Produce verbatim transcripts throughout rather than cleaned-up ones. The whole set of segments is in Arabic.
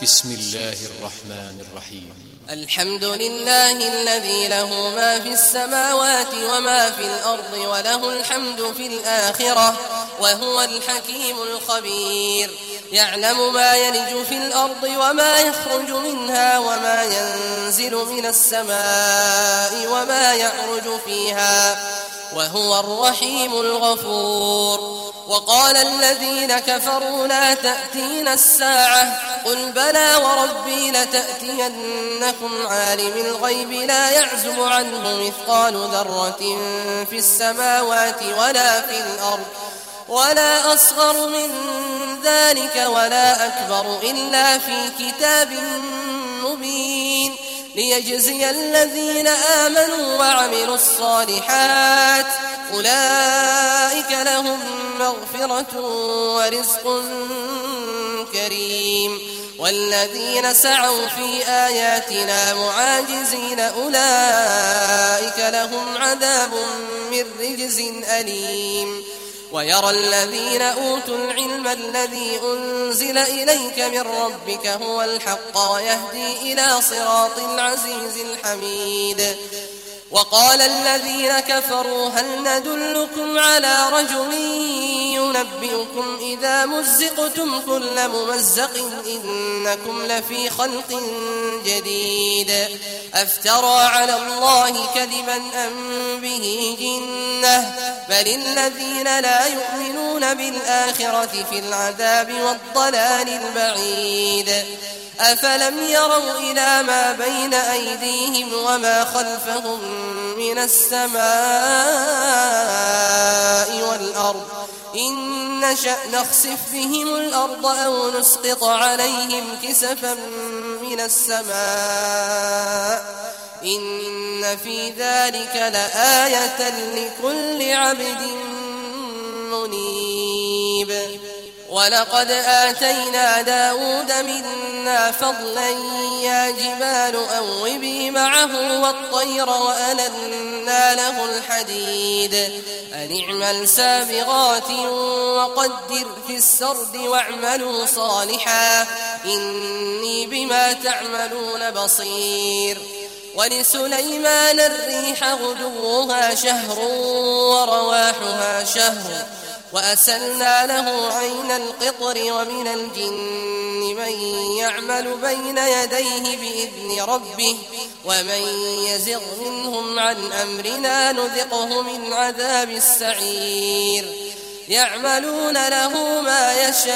بسم الله الرحمن الرحيم. الحمد لله الذي له ما في السماوات وما في الأرض وله الحمد في الآخرة وهو الحكيم الخبير. يعلم ما يلج في الأرض وما يخرج منها وما ينزل من السماء وما يعرج فيها وهو الرحيم الغفور. وقال الذين كفروا لا تأتينا الساعة قل بلى وربي لتأتينكم عالم الغيب لا يعزب عنه مثقال ذرة في السماوات ولا في الأرض ولا أصغر من ذلك ولا أكبر إلا في كتاب مبين ليجزي الذين آمنوا وعملوا الصالحات أولئك لهم مغفرة ورزق كريم. والذين سعوا في آياتنا معاجزين أولئك لهم عذاب من رجز أليم. ويرى الذين أوتوا العلم الذي أنزل إليك من ربك هو الحق ويهدي إلى صراط العزيز الحميد. وقال الذين كفروا هل ندلكم على رجل ينبئكم إذا مزقتم كل ممزق إنكم لفي خلق جديد أفترى على الله كذبا أم به جنة بل الذين لا يؤمنون بالآخرة في العذاب والضلال البعيد. أفلم يروا إلى ما بين أيديهم وما خلفهم من السماء والأرض إن نشأ نخسف بهم الأرض أو نسقط عليهم كسفا من السماء إن في ذلك لآية لكل عبد منيب. ولقد آتينا داود منا فضلا يا جبال أوبي معه والطير وألنا له الحديد أن اعمل سابغات وقدر في السرد واعملوا صالحا إني بما تعملون بصير. ولسليمان الريح غدوها شهر ورواحها شهر وأسلنا له عين القطر ومن الجن من يعمل بين يديه بإذن ربه ومن يزغ منهم عن أمرنا نذقه من عذاب السعير. يعملون له ما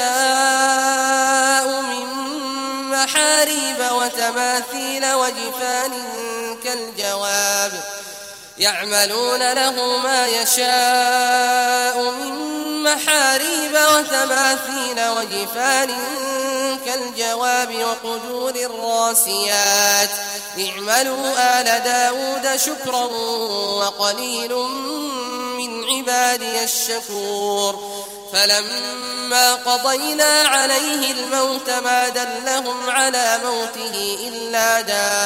يشاء من محاريب وتماثيل وجفان كالجواب يعملون له ما يشاء من محاريب وتماثيل وجفان كالجواب وقدور الراسيات اعملوا آل داود شكرا وقليل من عبادي الشكور. فلما قضينا عليه الموت ما دلهم على موته إلا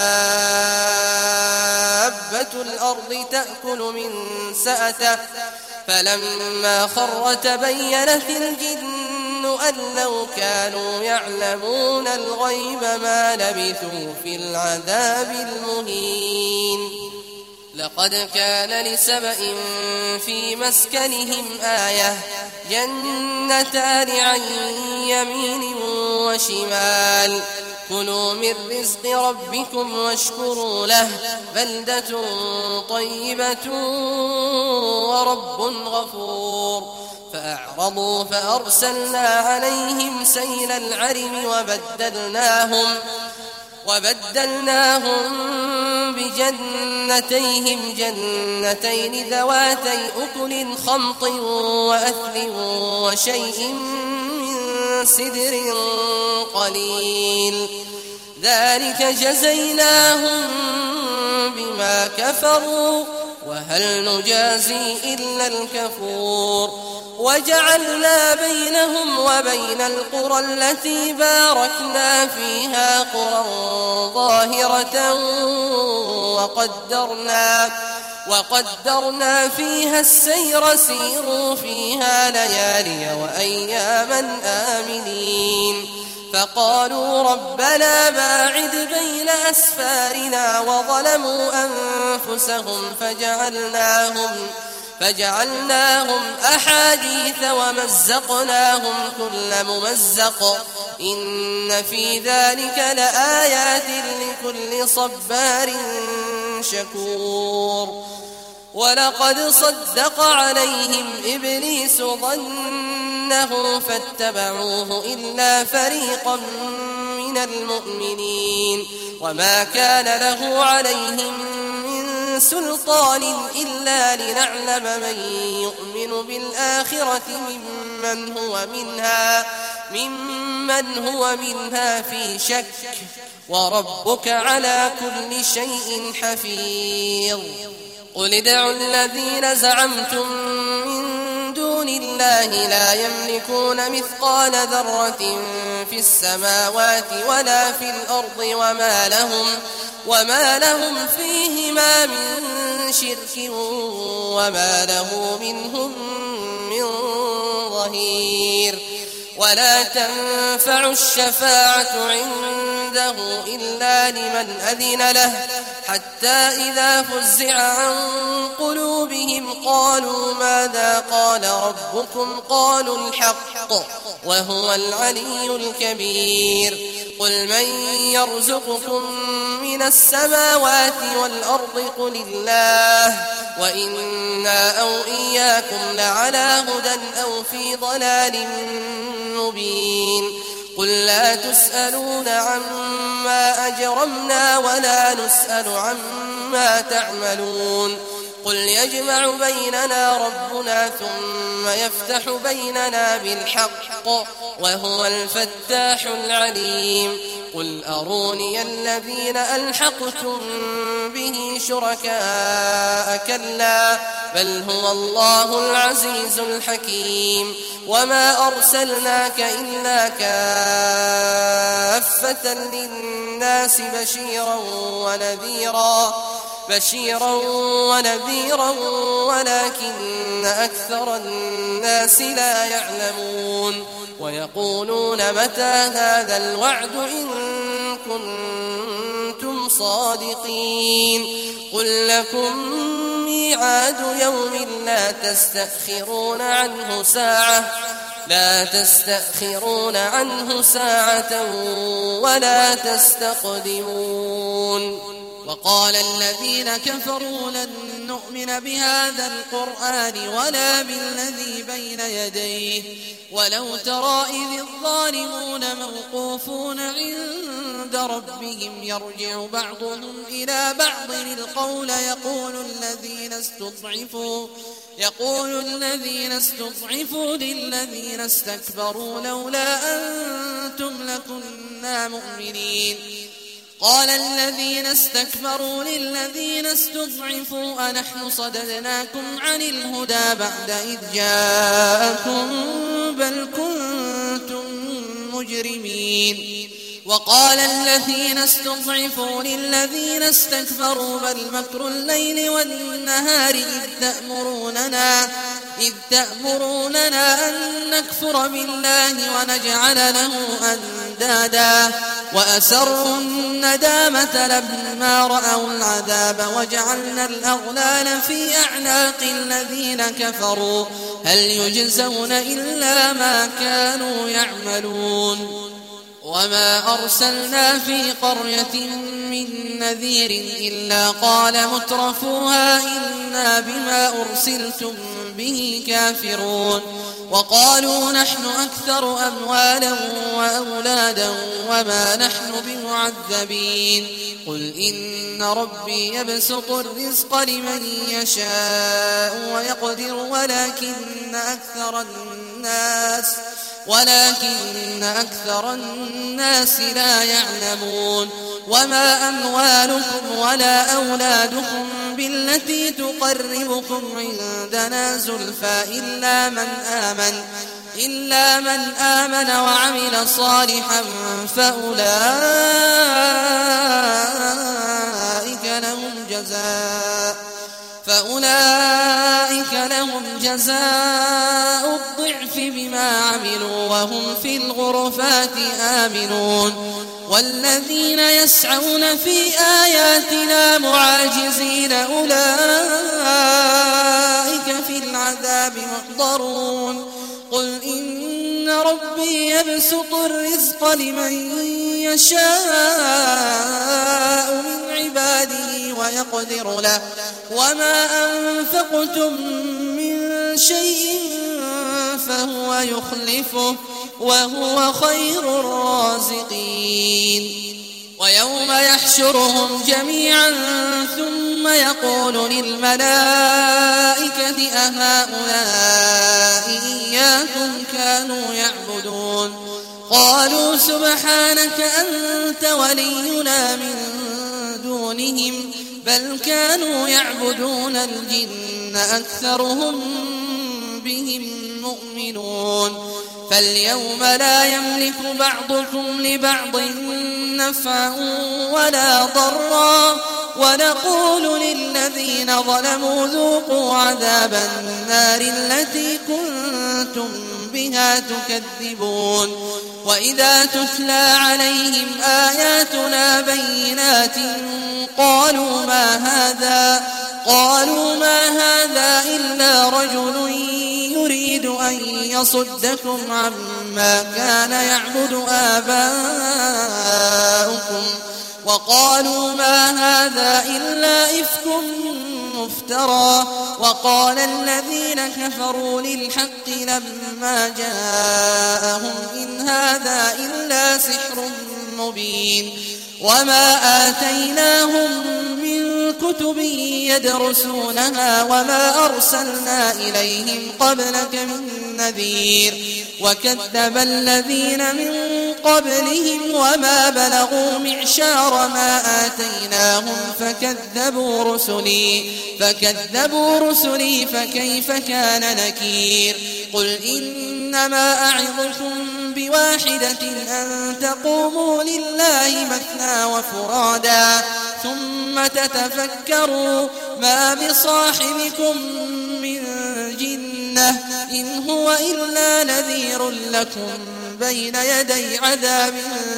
دابة الأرض تأكل من سأته فلما خر تبينت الجن أن لو كانوا يعلمون الغيب ما لبثوا في العذاب المهين. لقد كان لسبإ في مسكنهم آية جنتان عن يمين وشمال كلوا من رزق ربكم واشكروا له بلدة طيبة ورب غفور. فأعرضوا فأرسلنا عليهم سيل العرم وبدلناهم وبدلناهم بجنتيهم جنتين ذواتي أكل خمط وأثل وشيء من سدر قليل ذلك جزيناهم بما كفروا وهل نجازي إلا الكفور. وجعلنا بينهم وبين القرى التي باركنا فيها قرى ظاهرة وقدرنا, وقدرنا فيها السير سيروا فيها ليالي وأياما آمنين فقالوا ربنا باعد بين أسفارنا وظلموا أنفسهم فجعلناهم فجعلناهم أحاديث ومزقناهم كل ممزق إن في ذلك لآيات لكل صبار شكور ولقد صدق عليهم إبليس ظنه فاتبعوه إلا فريقا من المؤمنين وما كان له عليهم من سلطان إلا لنعلم من يؤمن بالآخرة ممن هو منها ممن هو منها في شك وربك على كل شيء حفيظ قل ادعوا الذين زعمتم من دون الله لا يملكون مثقال ذرة في السماوات ولا في الأرض وما لهم وما لهم فيهما من شرك وما له منهم من ظهير ولا تنفع الشفاعة عنده إلا لمن أذن له حتى إذا فزع عن قلوبهم قالوا ماذا قال ربكم قالوا الحق وهو العلي الكبير قل من يرزقكم من السماوات والأرض قل الله وإنا أو إياكم لعلى هدى أو في ضلال مبين قل لا تسألون عما أجرمنا ولا نسأل عما تعملون قل يجمع بيننا ربنا ثم يفتح بيننا بالحق وهو الفتاح العليم قل أروني الذين ألحقتم به شركاء كلا بل هو الله العزيز الحكيم وما أرسلناك إلا كافة للناس بشيرا ونذيرا بشيرا ونذيرا ولكن أكثر الناس لا يعلمون ويقولون متى هذا الوعد إن كنتم صادقين قل لكم ميعاد يوم لا تستأخرون عنه ساعة لا تستأخرون عنه ساعة ولا تستقدمون وقال الذين كفروا لن نؤمن بهذا القرآن ولا بالذي بين يديه ولو ترى إذ الظالمون موقوفون عند ربهم يرجع بعضهم إلى بعض القول يقول الذين استضعفوا يقول الذين استضعفوا للذين استكبروا لولا أنتم لكنا مؤمنين قال الذين استكبروا للذين استضعفوا أنحن صددناكم عن الهدى بعد إذ جاءكم بل كنتم مجرمين وقال الذين استضعفوا للذين استكبروا بل مكر الليل والنهار إذ تأمروننا إذ تأمروننا أن نكفر بالله ونجعل له أندادا وأسروا الندامة لما رأوا العذاب وجعلنا الأغلال في أعناق الذين كفروا هل يجزون إلا ما كانوا يعملون وما أرسلنا في قرية من نذير إلا قال مترفوها إنا بما أرسلتم به كافرون وقالوا نحن أكثر أموالا وأولادا وما نحن بمعذبين قل إن ربي يبسط الرزق لمن يشاء ويقدر ولكن أكثر الناس ولكن أكثر الناس لا يعلمون وما أموالكم ولا أولادكم بالتي تقربكم عندنا زلفى إلا من آمن إلا من آمن وعمل صالحا فأولئك لهم جزاء فأولئك لهم جزاء الضعف بما ما عملوا وهم في الغرفات آمنون والذين يسعون في آياتنا معاجزين أولئك في العذاب محضرون قل إن ربي يبسط الرزق لمن يشاء من عباده ويقدر له وما أنفقتم من شيء فهو يخلفه وهو خير الرازقين ويوم يحشرهم جميعا ثم يقول للملائكة أهؤلاء إياكم كانوا يعبدون قالوا سبحانك أنت ولينا من دونهم بل كانوا يعبدون الجن أكثرهم بهم مؤمنون فاليوم لا يملك بعضكم لبعض نفعا ولا ضرا ونقول للذين ظلموا ذوقوا عذاب النار التي كنتم بها تكذبون وإذا تتلى عليهم آياتنا بينات قالوا ما هذا قالوا ما هذا إلا رجل يريد أن يصدكم عما كان يعبد آباؤكم وقالوا ما هذا إلا إفك مفترى وقال الذين كفروا للحق لما جاءهم إن هذا إلا سحر مبين وما آتيناهم من كتب يدرسونها وما أرسلنا إليهم قبلك من نذير وكذب الذين من قبلهم وما بلغوا معشار ما آتيناهم فكذبوا رسلي فكذبوا رسلي فكيف كان نكير قل إنما أعظكم بواحدة أن تقوموا لله مثنى وفرادا ثم تتفكروا ما بصاحبكم من جنة إن هو إلا نذير لكم بين يدي عذاب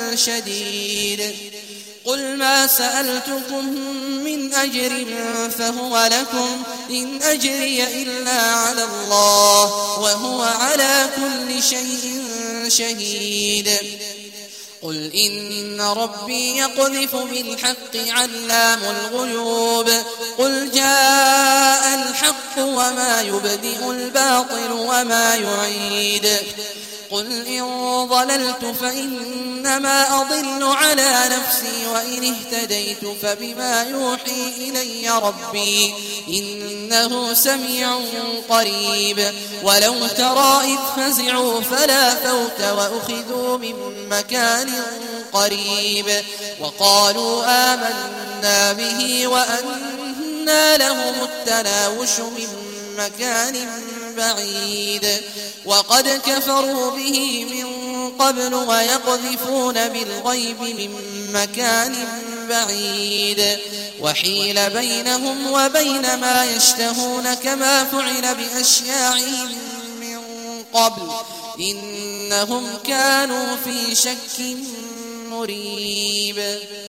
شديد قل ما سألتكم من أجر فهو لكم إن أجري إلا على الله وهو على كل شيء شهيد قل إن ربي يقذف بالحق علام الغيوب قل جاء الحق وما يبدئ الباطل وما يعيد قل إن ضللت فإنما أضل على نفسي وإن اهتديت فبما يوحي إلي ربي إنه سميع قريب ولو ترى إذ فزعوا فلا فوت وأخذوا من مكان قريب وقالوا آمنا به وأنى لهم التناوش من مكان بعيد وقد كفروا به من قبل ويقذفون بالغيب من مكان بعيد وحيل بينهم وبين ما يشتهون كما فعل بأشياعهم من قبل إنهم كانوا في شك مريب.